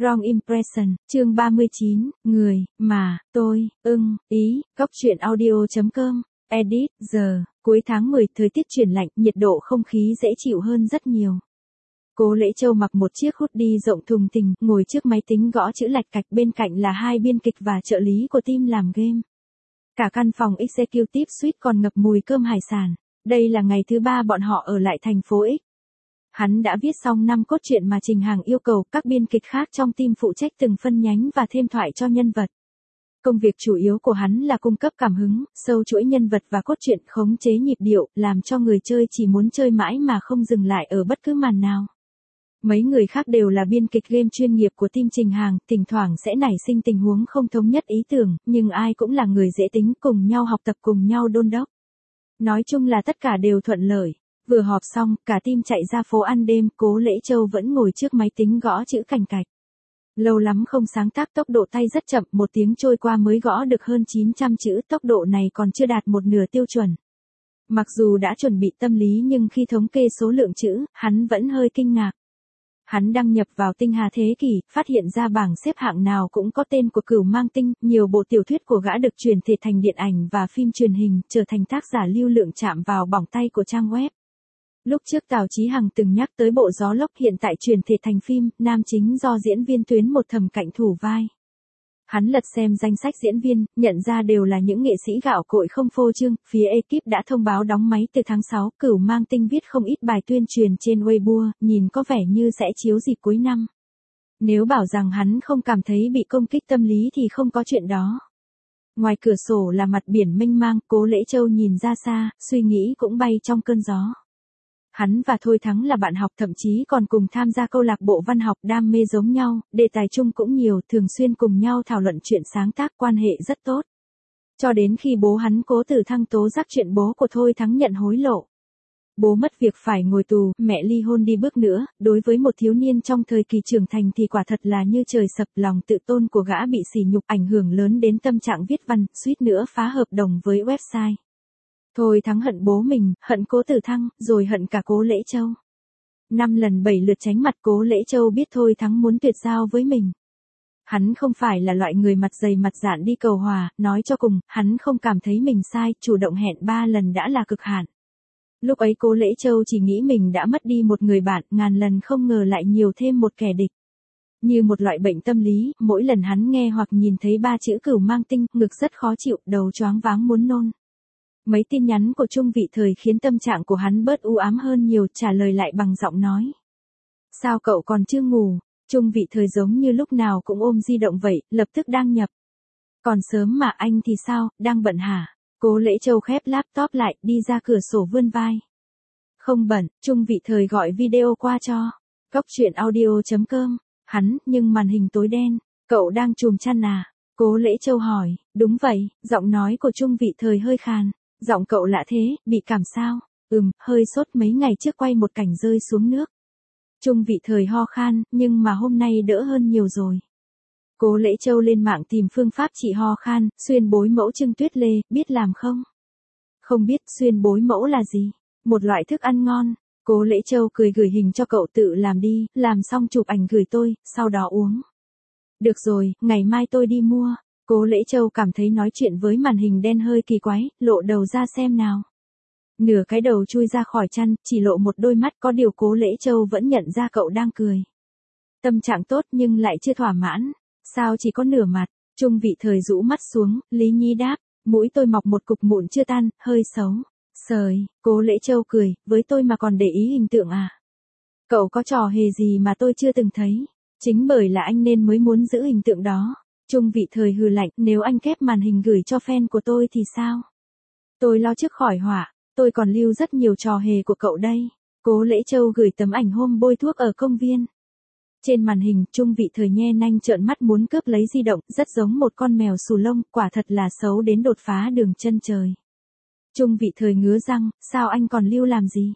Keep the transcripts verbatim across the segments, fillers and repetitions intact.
Wrong Impression, chương ba mươi chín, người, mà, tôi, ưng, ý, góc truyện audio.com, edit, giờ, cuối tháng mười, thời tiết chuyển lạnh, nhiệt độ không khí dễ chịu hơn rất nhiều. Cố Lễ Châu mặc một chiếc hoodie rộng thùng thình, ngồi trước máy tính gõ chữ lạch cạch, bên cạnh là hai biên kịch và trợ lý của team làm game. Cả căn phòng Executive Suite còn ngập mùi cơm hải sản. Đây là ngày thứ ba bọn họ ở lại thành phố X. Hắn đã viết xong năm cốt truyện mà Trình Hằng yêu cầu các biên kịch khác trong team phụ trách từng phân nhánh và thêm thoại cho nhân vật. Công việc chủ yếu của hắn là cung cấp cảm hứng, sâu chuỗi nhân vật và cốt truyện, khống chế nhịp điệu, làm cho người chơi chỉ muốn chơi mãi mà không dừng lại ở bất cứ màn nào. Mấy người khác đều là biên kịch game chuyên nghiệp của team Trình Hằng, thỉnh thoảng sẽ nảy sinh tình huống không thống nhất ý tưởng, nhưng ai cũng là người dễ tính, cùng nhau học tập, cùng nhau đôn đốc. Nói chung là tất cả đều thuận lợi. Vừa họp xong, cả team chạy ra phố ăn đêm, Cố Lễ Châu vẫn ngồi trước máy tính gõ chữ cành cạch. Lâu lắm không sáng tác, tốc độ tay rất chậm, một tiếng trôi qua mới gõ được hơn chín trăm chữ, tốc độ này còn chưa đạt một nửa tiêu chuẩn. Mặc dù đã chuẩn bị tâm lý nhưng khi thống kê số lượng chữ, hắn vẫn hơi kinh ngạc. Hắn đăng nhập vào Tinh Hà Thế Kỷ, phát hiện ra bảng xếp hạng nào cũng có tên của Cửu Mang Tinh, nhiều bộ tiểu thuyết của gã được chuyển thể thành điện ảnh và phim truyền hình, trở thành tác giả lưu lượng chạm vào bỏng tay của trang web. Lúc trước Tào Chí Hằng từng nhắc tới bộ Gió Lốc, hiện tại chuyển thể thành phim, nam chính do diễn viên Tuyến Một Thầm cạnh thủ vai. Hắn lật xem danh sách diễn viên, nhận ra đều là những nghệ sĩ gạo cội không phô trương, phía ekip đã thông báo đóng máy từ tháng sáu, Cửu Mang Tinh viết không ít bài tuyên truyền trên Weibo, nhìn có vẻ như sẽ chiếu dịp cuối năm. Nếu bảo rằng hắn không cảm thấy bị công kích tâm lý thì không có chuyện đó. Ngoài cửa sổ là mặt biển mênh mang, Cố Lễ Châu nhìn ra xa, suy nghĩ cũng bay trong cơn gió. Hắn và Thôi Thắng là bạn học, thậm chí còn cùng tham gia câu lạc bộ văn học, đam mê giống nhau, đề tài chung cũng nhiều, thường xuyên cùng nhau thảo luận chuyện sáng tác, quan hệ rất tốt. Cho đến khi bố hắn Cố Tử Thăng tố giác chuyện bố của Thôi Thắng nhận hối lộ. Bố mất việc phải ngồi tù, mẹ ly hôn đi bước nữa, đối với một thiếu niên trong thời kỳ trưởng thành thì quả thật là như trời sập, lòng tự tôn của gã bị sỉ nhục, ảnh hưởng lớn đến tâm trạng viết văn, suýt nữa phá hợp đồng với website. Thôi Thắng hận bố mình, hận Cố Tử Thăng, rồi hận cả Cố Lễ Châu. Năm lần bảy lượt tránh mặt, Cố Lễ Châu biết Thôi Thắng muốn tuyệt giao với mình. Hắn không phải là loại người mặt dày mặt dạn đi cầu hòa, nói cho cùng, hắn không cảm thấy mình sai, chủ động hẹn ba lần đã là cực hạn. Lúc ấy Cố Lễ Châu chỉ nghĩ mình đã mất đi một người bạn, ngàn lần không ngờ lại nhiều thêm một kẻ địch. Như một loại bệnh tâm lý, mỗi lần hắn nghe hoặc nhìn thấy ba chữ Cửu Mang Tinh, ngực rất khó chịu, đầu choáng váng muốn nôn. Mấy tin nhắn của Trung Vị Thời khiến tâm trạng của hắn bớt u ám hơn nhiều, trả lời lại bằng giọng nói. Sao cậu còn chưa ngủ? Trung Vị Thời giống như lúc nào cũng ôm di động vậy, lập tức đăng nhập. Còn sớm mà, anh thì sao, đang bận hả? Cố Lễ Châu khép laptop lại, đi ra cửa sổ vươn vai. Không bận, Trung Vị Thời gọi video qua cho. Góc truyện audio.com, hắn, nhưng màn hình tối đen. Cậu đang chùm chăn à? Cố Lễ Châu hỏi. Đúng vậy, giọng nói của Trung Vị Thời hơi khàn. Giọng cậu lạ thế, bị cảm sao? Ừm, hơi sốt, mấy ngày trước quay một cảnh rơi xuống nước. Trung Vị Thời ho khan, nhưng mà hôm nay đỡ hơn nhiều rồi. Cố Lễ Châu lên mạng tìm phương pháp trị ho khan, xuyên bối mẫu trưng tuyết lê, biết làm không? Không biết, xuyên bối mẫu là gì? Một loại thức ăn ngon. Cố Lễ Châu cười gửi hình cho cậu tự làm đi, làm xong chụp ảnh gửi tôi, sau đó uống. Được rồi, ngày mai tôi đi mua. Cố Lễ Châu cảm thấy nói chuyện với màn hình đen hơi kỳ quái, lộ đầu ra xem nào. Nửa cái đầu chui ra khỏi chăn, chỉ lộ một đôi mắt, có điều Cố Lễ Châu vẫn nhận ra cậu đang cười. Tâm trạng tốt nhưng lại chưa thỏa mãn. Sao chỉ có nửa mặt? Trung Vị Thời rũ mắt xuống, Lý Nhi đáp, mũi tôi mọc một cục mụn chưa tan, hơi xấu. Sời, Cố Lễ Châu cười, với tôi mà còn để ý hình tượng à? Cậu có trò hề gì mà tôi chưa từng thấy? Chính bởi là anh nên mới muốn giữ hình tượng đó. Trung Vị Thời hừ lạnh, nếu anh kép màn hình gửi cho fan của tôi thì sao? Tôi lo trước khỏi họa, tôi còn lưu rất nhiều trò hề của cậu đây. Cố Lễ Châu gửi tấm ảnh hôm bôi thuốc ở công viên. Trên màn hình, Trung Vị Thời nhe nanh trợn mắt muốn cướp lấy di động, rất giống một con mèo xù lông, quả thật là xấu đến đột phá đường chân trời. Trung Vị Thời ngứa răng, sao anh còn lưu làm gì?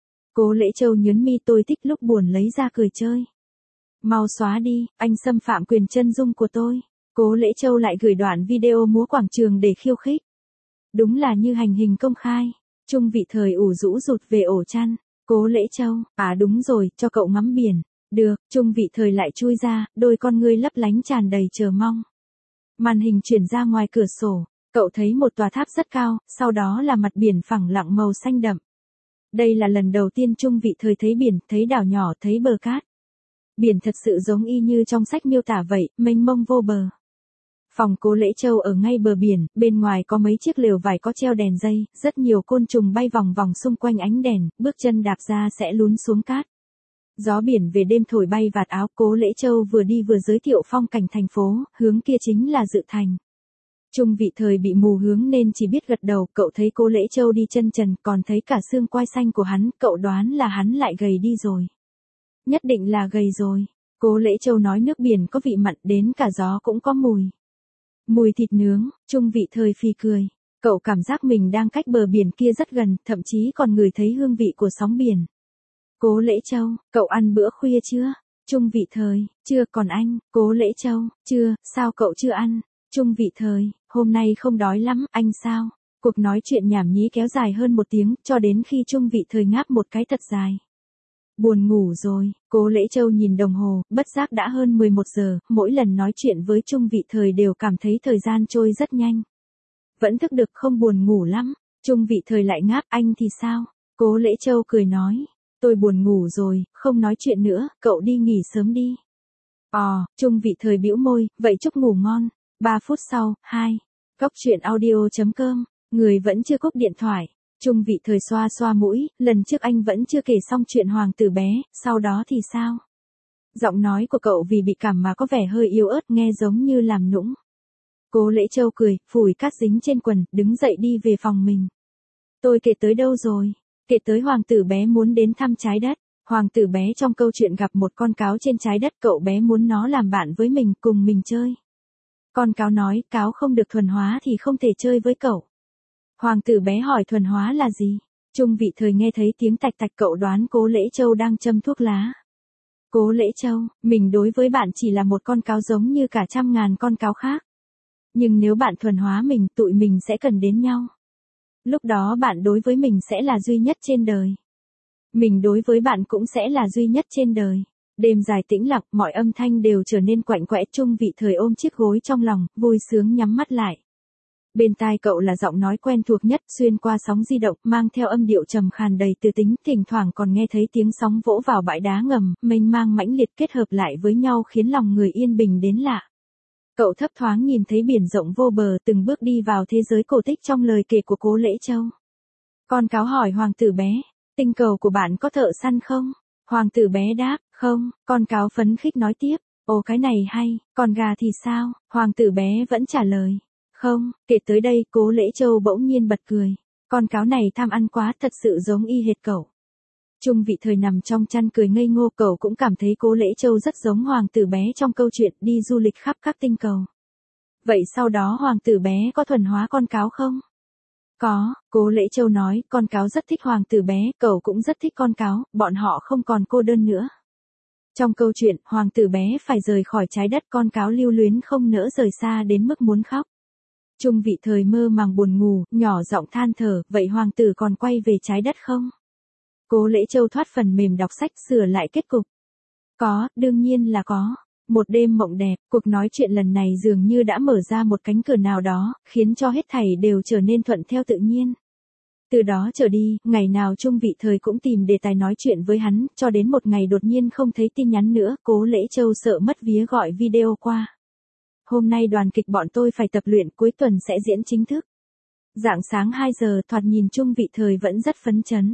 Cố Lễ Châu nhớn mi, tôi thích lúc buồn lấy ra cười chơi. Mau xóa đi, anh xâm phạm quyền chân dung của tôi. Cố Lễ Châu lại gửi đoạn video múa quảng trường để khiêu khích. Đúng là như hành hình công khai. Trung Vị Thời ủ rũ rụt về ổ chăn. Cố Lễ Châu, à đúng rồi, cho cậu ngắm biển. Được, Trung Vị Thời lại chui ra, đôi con ngươi lấp lánh tràn đầy chờ mong. Màn hình chuyển ra ngoài cửa sổ, cậu thấy một tòa tháp rất cao, sau đó là mặt biển phẳng lặng màu xanh đậm. Đây là lần đầu tiên Trung Vị Thời thấy biển, thấy đảo nhỏ, thấy bờ cát. Biển thật sự giống y như trong sách miêu tả vậy, mênh mông vô bờ. Phòng Cố Lễ Châu ở ngay bờ biển, bên ngoài có mấy chiếc lều vải có treo đèn dây, rất nhiều côn trùng bay vòng vòng xung quanh ánh đèn, bước chân đạp ra sẽ lún xuống cát. Gió biển về đêm thổi bay vạt áo, Cố Lễ Châu vừa đi vừa giới thiệu phong cảnh thành phố, hướng kia chính là Dự Thành. Trung Vị Thời bị mù hướng nên chỉ biết gật đầu, cậu thấy Cố Lễ Châu đi chân trần, còn thấy cả xương quai xanh của hắn, cậu đoán là hắn lại gầy đi rồi. Nhất định là gầy rồi. Cố Lễ Châu nói nước biển có vị mặn, đến cả gió cũng có mùi. Mùi thịt nướng. Trung Vị Thời phì cười. Cậu cảm giác mình đang cách bờ biển kia rất gần, thậm chí còn ngửi thấy hương vị của sóng biển. Cố Lễ Châu, cậu ăn bữa khuya chưa? Trung Vị Thời, chưa. Còn anh? Cố Lễ Châu, chưa. Sao cậu chưa ăn? Trung Vị Thời, hôm nay không đói lắm, anh sao? Cuộc nói chuyện nhảm nhí kéo dài hơn một tiếng, cho đến khi Trung Vị Thời ngáp một cái thật dài. Buồn ngủ rồi. Cố Lễ Châu nhìn đồng hồ, bất giác đã hơn mười một giờ, mỗi lần nói chuyện với Trung Vị Thời đều cảm thấy thời gian trôi rất nhanh. Vẫn thức được, không buồn ngủ lắm. Trung Vị Thời lại ngáp, anh thì sao? Cố Lễ Châu cười nói, tôi buồn ngủ rồi, không nói chuyện nữa, cậu đi nghỉ sớm đi. Ồ, Trung Vị Thời bĩu môi, vậy chúc ngủ ngon. ba phút sau, hai. Góc truyện audio chấm com, người vẫn chưa cúp điện thoại. Trung Vị Thời xoa xoa mũi, lần trước anh vẫn chưa kể xong chuyện hoàng tử bé, sau đó thì sao? Giọng nói của cậu vì bị cảm mà có vẻ hơi yếu ớt, nghe giống như làm nũng. Cố Lễ Châu cười, phủi cát dính trên quần, đứng dậy đi về phòng mình. Tôi kể tới đâu rồi? Kể tới hoàng tử bé muốn đến thăm trái đất. Hoàng tử bé trong câu chuyện gặp một con cáo trên trái đất, cậu bé muốn nó làm bạn với mình, cùng mình chơi. Con cáo nói, cáo không được thuần hóa thì không thể chơi với cậu. Hoàng tử bé hỏi thuần hóa là gì? Trung Vị Thời nghe thấy tiếng tạch tạch, cậu đoán Cố Lễ Châu đang châm thuốc lá. Cố Lễ Châu, mình đối với bạn chỉ là một con cáo giống như cả trăm ngàn con cáo khác. Nhưng nếu bạn thuần hóa mình, tụi mình sẽ cần đến nhau. Lúc đó bạn đối với mình sẽ là duy nhất trên đời. Mình đối với bạn cũng sẽ là duy nhất trên đời. Đêm dài tĩnh lặng, mọi âm thanh đều trở nên quạnh quẽ. Trung Vị Thời ôm chiếc gối trong lòng, vui sướng nhắm mắt lại. Bên tai cậu là giọng nói quen thuộc nhất, xuyên qua sóng di động, mang theo âm điệu trầm khàn đầy từ tính, thỉnh thoảng còn nghe thấy tiếng sóng vỗ vào bãi đá ngầm, mênh mang mãnh liệt kết hợp lại với nhau khiến lòng người yên bình đến lạ. Cậu thấp thoáng nhìn thấy biển rộng vô bờ, từng bước đi vào thế giới cổ tích trong lời kể của Cố Lễ Châu. Con cáo hỏi hoàng tử bé, tinh cầu của bạn có thợ săn không? Hoàng tử bé đáp, không. Con cáo phấn khích nói tiếp, ồ cái này hay, còn gà thì sao? Hoàng tử bé vẫn trả lời, không. Kể tới đây, Cố Lễ Châu bỗng nhiên bật cười. Con cáo này tham ăn quá, thật sự giống y hệt cậu. Trung Vị Thời nằm trong chăn cười ngây ngô, cậu cũng cảm thấy Cố Lễ Châu rất giống hoàng tử bé trong câu chuyện đi du lịch khắp các tinh cầu. Vậy sau đó hoàng tử bé có thuần hóa con cáo không? Có, Cố Lễ Châu nói, con cáo rất thích hoàng tử bé, cậu cũng rất thích con cáo, bọn họ không còn cô đơn nữa. Trong câu chuyện, hoàng tử bé phải rời khỏi trái đất, con cáo lưu luyến không nỡ rời xa đến mức muốn khóc. Trung Vị Thời mơ màng buồn ngủ, nhỏ giọng than thở, vậy hoàng tử còn quay về trái đất không? Cố Lễ Châu thoát phần mềm đọc sách, sửa lại kết cục. Có, đương nhiên là có. Một đêm mộng đẹp, cuộc nói chuyện lần này dường như đã mở ra một cánh cửa nào đó, khiến cho hết thảy đều trở nên thuận theo tự nhiên. Từ đó trở đi, ngày nào Trung Vị Thời cũng tìm đề tài nói chuyện với hắn, cho đến một ngày đột nhiên không thấy tin nhắn nữa, Cố Lễ Châu sợ mất vía gọi video qua. Hôm nay đoàn kịch bọn tôi phải tập luyện, cuối tuần sẽ diễn chính thức. Rạng sáng hai giờ, thoạt nhìn Trung Vị Thời vẫn rất phấn chấn.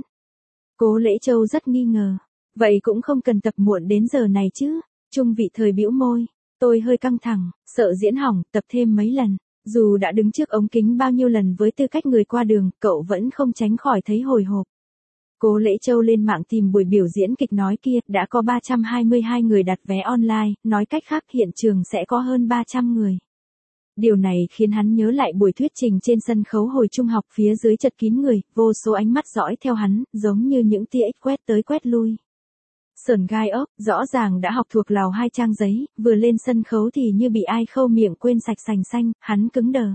Cố Lễ Châu rất nghi ngờ. Vậy cũng không cần tập muộn đến giờ này chứ? Trung Vị Thời bĩu môi. Tôi hơi căng thẳng, sợ diễn hỏng, tập thêm mấy lần. Dù đã đứng trước ống kính bao nhiêu lần với tư cách người qua đường, cậu vẫn không tránh khỏi thấy hồi hộp. Cố Lễ Châu lên mạng tìm buổi biểu diễn kịch nói kia, đã có ba trăm hai mươi hai người đặt vé online, nói cách khác hiện trường sẽ có hơn ba trăm người. Điều này khiến hắn nhớ lại buổi thuyết trình trên sân khấu hồi trung học, phía dưới chật kín người, vô số ánh mắt dõi theo hắn, giống như những tia ích quét tới quét lui. Sởn gai ốc, rõ ràng đã học thuộc lào hai trang giấy, vừa lên sân khấu thì như bị ai khâu miệng quên sạch sành xanh, hắn cứng đờ.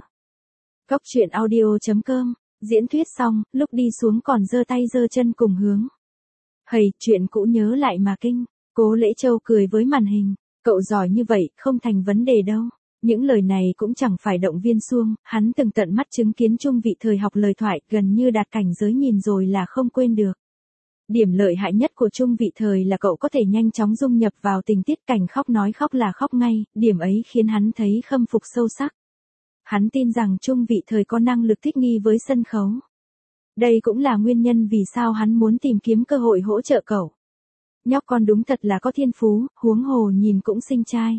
Góc truyện audio chấm com, diễn thuyết xong, lúc đi xuống còn giơ tay giơ chân cùng hướng. Hầy, chuyện cũ nhớ lại mà kinh. Cố Cố Lễ Châu cười với màn hình. Cậu giỏi như vậy, không thành vấn đề đâu. Những lời này cũng chẳng phải động viên Xuông, hắn từng tận mắt chứng kiến Trung Vị Thời học lời thoại, gần như đạt cảnh giới nhìn rồi là không quên được. Điểm lợi hại nhất của Trung Vị Thời là cậu có thể nhanh chóng dung nhập vào tình tiết, cảnh khóc nói khóc là khóc ngay, điểm ấy khiến hắn thấy khâm phục sâu sắc. Hắn tin rằng Trung Vị Thời có năng lực thích nghi với sân khấu. Đây cũng là nguyên nhân vì sao hắn muốn tìm kiếm cơ hội hỗ trợ cậu. Nhóc con đúng thật là có thiên phú, huống hồ nhìn cũng xinh trai.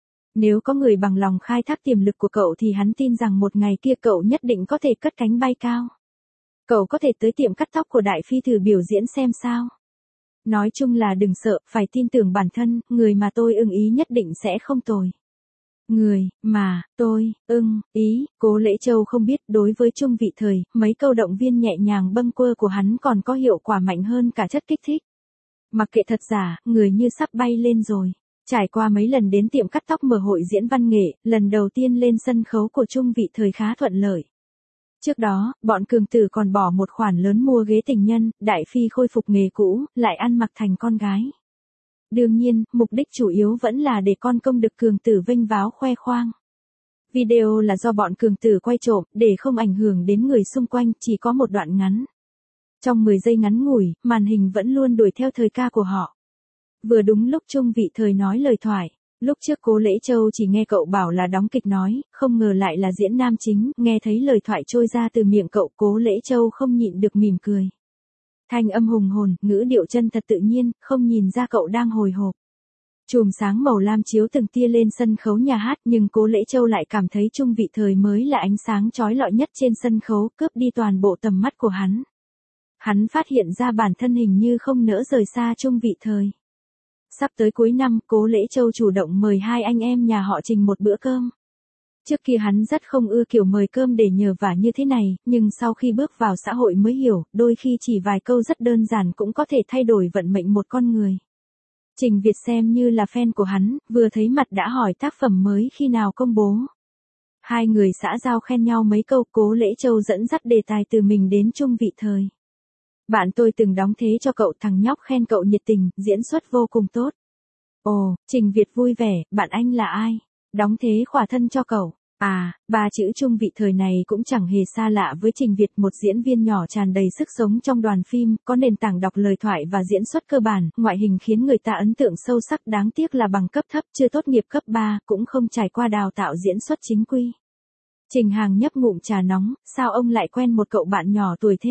Nếu có người bằng lòng khai thác tiềm lực của cậu thì hắn tin rằng một ngày kia cậu nhất định có thể cất cánh bay cao. Cậu có thể tới tiệm cắt tóc của Đại Phi thử biểu diễn xem sao. Nói chung là đừng sợ, phải tin tưởng bản thân, người mà tôi ưng ý nhất định sẽ không tồi. Người mà tôi ưng ý, Cố Lễ Châu không biết đối với Trung Vị Thời, mấy câu động viên nhẹ nhàng bâng quơ của hắn còn có hiệu quả mạnh hơn cả chất kích thích. Mặc kệ thật giả, người như sắp bay lên rồi. Trải qua mấy lần đến tiệm cắt tóc mở hội diễn văn nghệ, lần đầu tiên lên sân khấu của Trung Vị Thời khá thuận lợi. Trước đó, bọn cường tử còn bỏ một khoản lớn mua ghế tình nhân, Đại Phi khôi phục nghề cũ, lại ăn mặc thành con gái. Đương nhiên, mục đích chủ yếu vẫn là để con công được cường tử vênh váo khoe khoang. Video là do bọn cường tử quay trộm, để không ảnh hưởng đến người xung quanh, chỉ có một đoạn ngắn. Trong mười giây ngắn ngủi, màn hình vẫn luôn đuổi theo thời ca của họ. Vừa đúng lúc Trung Vị Thời nói lời thoại. Lúc trước Cố Lễ Châu chỉ nghe cậu bảo là đóng kịch nói, không ngờ lại là diễn nam chính, nghe thấy lời thoại trôi ra từ miệng cậu, Cố Lễ Châu không nhịn được mỉm cười. Thanh âm hùng hồn, ngữ điệu chân thật tự nhiên, không nhìn ra cậu đang hồi hộp. Chùm sáng màu lam chiếu từng tia lên sân khấu nhà hát, nhưng Cố Lễ Châu lại cảm thấy Trung Vị Thời mới là ánh sáng chói lọi nhất trên sân khấu, cướp đi toàn bộ tầm mắt của hắn. Hắn phát hiện ra bản thân hình như không nỡ rời xa Trung Vị Thời. Sắp tới cuối năm, Cố Lễ Châu chủ động mời hai anh em nhà họ Trình một bữa cơm. Trước kia hắn rất không ưa kiểu mời cơm để nhờ vả như thế này, nhưng sau khi bước vào xã hội mới hiểu, đôi khi chỉ vài câu rất đơn giản cũng có thể thay đổi vận mệnh một con người. Trình Việt xem như là fan của hắn, vừa thấy mặt đã hỏi tác phẩm mới khi nào công bố. Hai người xã giao khen nhau mấy câu, Cố Lễ Châu dẫn dắt đề tài từ mình đến Trung Vị Thời. Bạn tôi từng đóng thế cho cậu, thằng nhóc khen cậu nhiệt tình, diễn xuất vô cùng tốt. Ồ, Trình Việt vui vẻ, bạn anh là ai? Đóng thế khỏa thân cho cậu. À, ba chữ Trung Vị Thời này cũng chẳng hề xa lạ với Trình Việt, một diễn viên nhỏ tràn đầy sức sống trong đoàn phim, có nền tảng đọc lời thoại và diễn xuất cơ bản, ngoại hình khiến người ta ấn tượng sâu sắc, đáng tiếc là bằng cấp thấp, chưa tốt nghiệp cấp ba, cũng không trải qua đào tạo diễn xuất chính quy. Trình Hàng nhấp ngụm trà nóng, sao ông lại quen một cậu bạn nhỏ tuổi thế?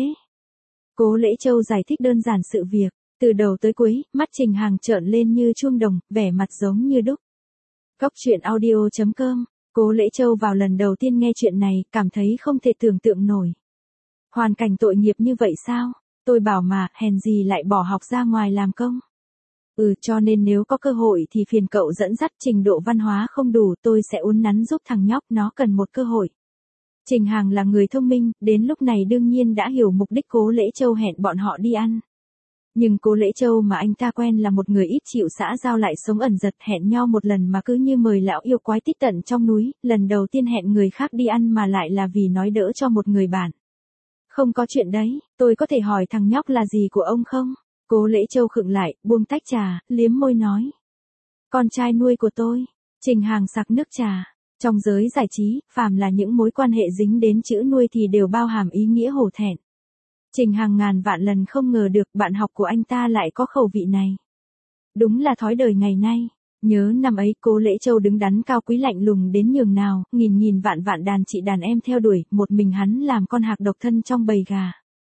Cố Lễ Châu giải thích đơn giản sự việc, từ đầu tới cuối, mắt Trình Hàng trợn lên như chuông đồng, vẻ mặt giống như đúc. Cóc truyện audio chấm com, Cố Lễ Châu vào lần đầu tiên nghe chuyện này, cảm thấy không thể tưởng tượng nổi. Hoàn cảnh tội nghiệp như vậy sao? Tôi bảo mà, hèn gì lại bỏ học ra ngoài làm công. Ừ, cho nên nếu có cơ hội thì phiền cậu dẫn dắt, trình độ văn hóa không đủ, tôi sẽ uốn nắn giúp thằng nhóc, nó cần một cơ hội. Trình Hàng là người thông minh, đến lúc này đương nhiên đã hiểu mục đích Cố Lễ Châu hẹn bọn họ đi ăn. Nhưng Cố Lễ Châu mà anh ta quen là một người ít chịu xã giao, lại sống ẩn giật, hẹn nhau một lần mà cứ như mời lão yêu quái tít tận trong núi, lần đầu tiên hẹn người khác đi ăn mà lại là vì nói đỡ cho một người bạn. Không có chuyện đấy, tôi có thể hỏi thằng nhóc là gì của ông không? Cố Lễ Châu khựng lại, buông tách trà, liếm môi nói. Con trai nuôi của tôi. Trình Hàng sặc nước trà. Trong giới giải trí, phàm là những mối quan hệ dính đến chữ nuôi thì đều bao hàm ý nghĩa hổ thẹn. Trình Hàng ngàn vạn lần không ngờ được bạn học của anh ta lại có khẩu vị này. Đúng là thói đời ngày nay. Nhớ năm ấy Cố Lễ Châu đứng đắn cao quý lạnh lùng đến nhường nào, nghìn nghìn vạn vạn đàn chị đàn em theo đuổi, một mình hắn làm con hạc độc thân trong bầy gà.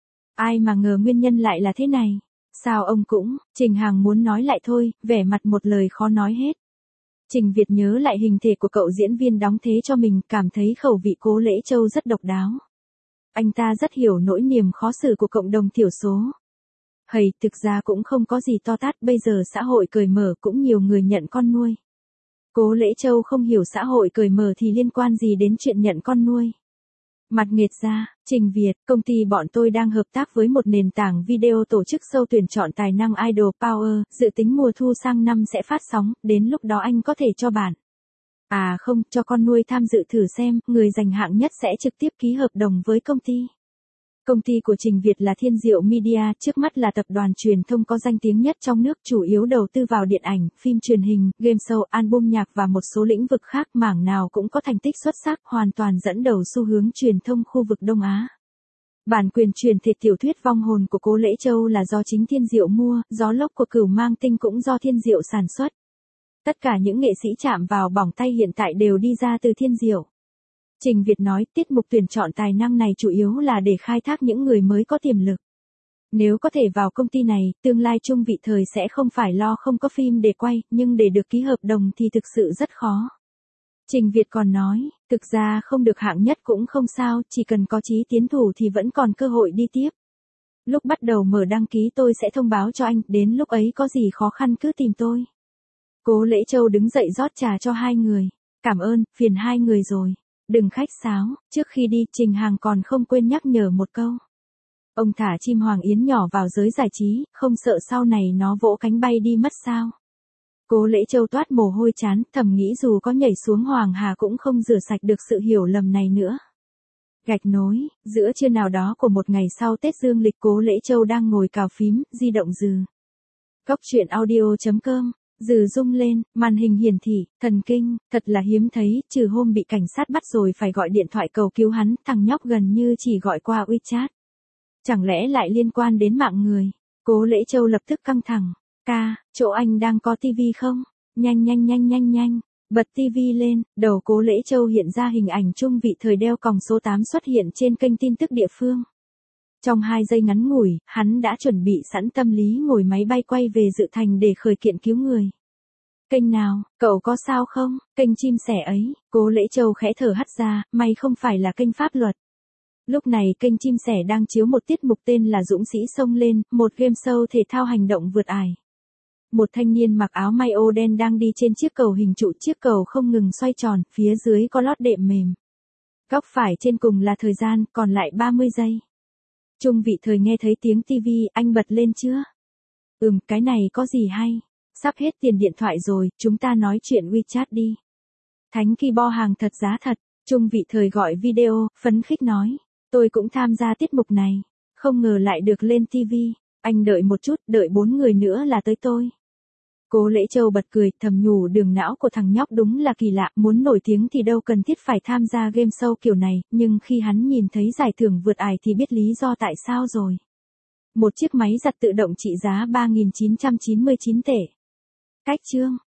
Ai mà ngờ nguyên nhân lại là thế này. Sao ông cũng, Trình Hàng muốn nói lại thôi, vẻ mặt một lời khó nói hết. Trình Việt nhớ lại hình thể của cậu diễn viên đóng thế cho mình, cảm thấy khẩu vị Cố Lễ Châu rất độc đáo. Anh ta rất hiểu nỗi niềm khó xử của cộng đồng thiểu số. Hầy, thực ra cũng không có gì to tát, bây giờ xã hội cởi mở cũng nhiều người nhận con nuôi. Cố Lễ Châu không hiểu xã hội cởi mở thì liên quan gì đến chuyện nhận con nuôi. Mặt nghệt ra, Trình Việt, công ty bọn tôi đang hợp tác với một nền tảng video tổ chức show tuyển chọn tài năng Idol Power, dự tính mùa thu sang năm sẽ phát sóng, đến lúc đó anh có thể cho bạn. À không, cho con nuôi tham dự thử xem, người giành hạng nhất sẽ trực tiếp ký hợp đồng với công ty. Công ty của Trình Việt là Thiên Diệu Media, trước mắt là tập đoàn truyền thông có danh tiếng nhất trong nước, chủ yếu đầu tư vào điện ảnh, phim truyền hình, game show, album nhạc và một số lĩnh vực khác, mảng nào cũng có thành tích xuất sắc, hoàn toàn dẫn đầu xu hướng truyền thông khu vực Đông Á. Bản quyền truyền thể tiểu thuyết Vong hồn của Cố Lễ Châu là do chính Thiên Diệu mua, Gió lốc của Cửu Mang Tinh cũng do Thiên Diệu sản xuất. Tất cả những nghệ sĩ chạm vào bỏng tay hiện tại đều đi ra từ Thiên Diệu. Trình Việt nói, tiết mục tuyển chọn tài năng này chủ yếu là để khai thác những người mới có tiềm lực. Nếu có thể vào công ty này, tương lai Trung Vị Thời sẽ không phải lo không có phim để quay, nhưng để được ký hợp đồng thì thực sự rất khó. Trình Việt còn nói, thực ra không được hạng nhất cũng không sao, chỉ cần có chí tiến thủ thì vẫn còn cơ hội đi tiếp. Lúc bắt đầu mở đăng ký tôi sẽ thông báo cho anh, đến lúc ấy có gì khó khăn cứ tìm tôi. Cố Lễ Châu đứng dậy rót trà cho hai người. Cảm ơn, phiền hai người rồi. Đừng khách sáo, trước khi đi Trình Hàng còn không quên nhắc nhở một câu. Ông thả chim Hoàng Yến nhỏ vào giới giải trí, không sợ sau này nó vỗ cánh bay đi mất sao. Cố Lễ Châu toát mồ hôi chán, thầm nghĩ dù có nhảy xuống Hoàng Hà cũng không rửa sạch được sự hiểu lầm này nữa. Gạch nối, giữa trưa nào đó của một ngày sau Tết Dương lịch, Cố Lễ Châu đang ngồi cào phím, di động dừ. Cốc truyện audio chấm com. Dừ rung lên, màn hình hiển thị, thần kinh, thật là hiếm thấy, trừ hôm bị cảnh sát bắt rồi phải gọi điện thoại cầu cứu hắn, thằng nhóc gần như chỉ gọi qua WeChat. Chẳng lẽ lại liên quan đến mạng người? Cố Lễ Châu lập tức căng thẳng. Ca, chỗ anh đang có tivi không? Nhanh nhanh nhanh nhanh nhanh, bật tivi lên, đầu Cố Lễ Châu hiện ra hình ảnh Trung Vị Thời đeo còng số tám xuất hiện trên kênh tin tức địa phương. Trong hai giây ngắn ngủi, hắn đã chuẩn bị sẵn tâm lý ngồi máy bay quay về Dự Thành để khởi kiện cứu người. Kênh nào, cậu có sao không? Kênh chim sẻ ấy, Cố Lễ Châu khẽ thở hắt ra, may không phải là kênh pháp luật. Lúc này kênh chim sẻ đang chiếu một tiết mục tên là Dũng Sĩ Xông Lên, một game show thể thao hành động vượt ải. Một thanh niên mặc áo may ô đen đang đi trên chiếc cầu hình trụ, chiếc cầu không ngừng xoay tròn, phía dưới có lót đệm mềm. Góc phải trên cùng là thời gian, còn lại ba mươi giây. Trung Vị Thời nghe thấy tiếng tivi, anh bật lên chưa? Ừm, cái này có gì hay? Sắp hết tiền điện thoại rồi, chúng ta nói chuyện WeChat đi. Thánh Keyboard hàng thật giá thật, Trung Vị Thời gọi video, phấn khích nói. Tôi cũng tham gia tiết mục này, không ngờ lại được lên tivi. Anh đợi một chút, đợi bốn người nữa là tới tôi. Cố Lễ Châu bật cười, thầm nhủ đường não của thằng nhóc đúng là kỳ lạ, muốn nổi tiếng thì đâu cần thiết phải tham gia game show kiểu này, nhưng khi hắn nhìn thấy giải thưởng vượt ải thì biết lý do tại sao rồi. Một chiếc máy giặt tự động trị giá ba nghìn chín trăm chín mươi chín tệ. Cách chương